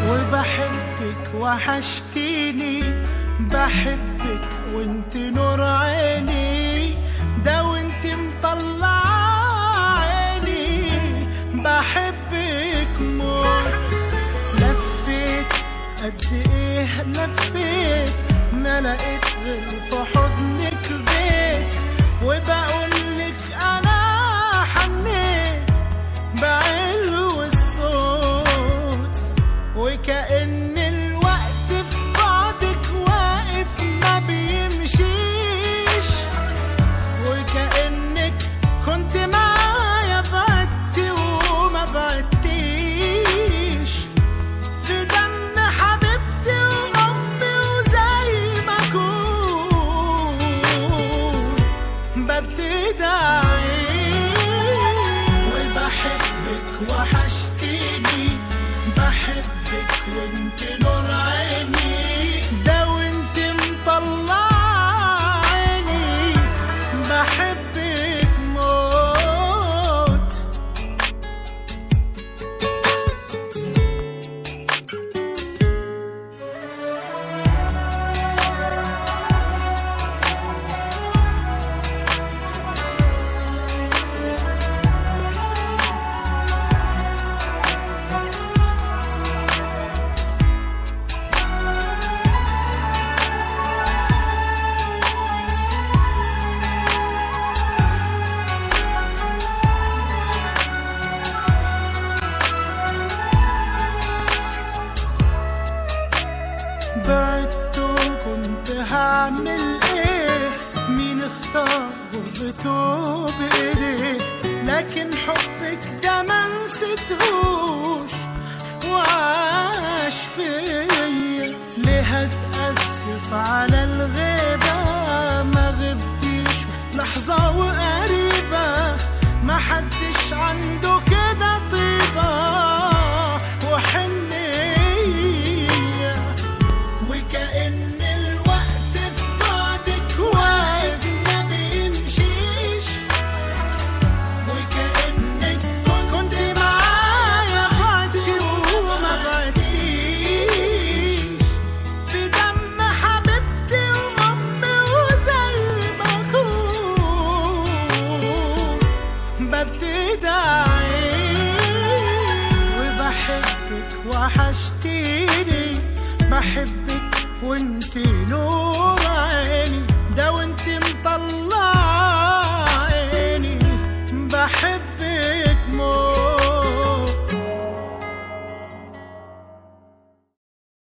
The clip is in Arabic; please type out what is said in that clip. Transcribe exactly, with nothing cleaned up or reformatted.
وبحبك وحشتيني، بحبك وانت نور عيني، ده وانت مطلع عيني، بحبك موت. لفيت قد ايه لفيت، ما لقيت غير في حضنك البيت، وبقولك انا حنيت بعلو الصوت، وكأن الوقت في بعدك واقف ما بيمشيش، وكأنك كنت معايا بعدتي وما بعدتيش، في دم حبيبتي وأمي وزي ما أكون ببتدي وبحبك وحشتيني، بحبك وانت نور عيني، ده وانت مطلع عيني، بحبك موت. بعدت وكنت هعمل ايه، مين اختار غربته بايديه، لكن حبك ده ما نسيتهوش وعاش فيا. ليه هتأسف على الغيبة، ما غبتيش لحظة وقريبة، ما حدش عنده كده طيبة وحنية، وكأن الوقت في بعدك واقف ما بيمشيش، وكأنك كنت معايا بعدتي وما بعدتيش، في دم حبيبتي وأمي وزي ما أكون ببتدي وبحبك وحشتيني، بحبك وانت نور عيني، ده وانت مطلع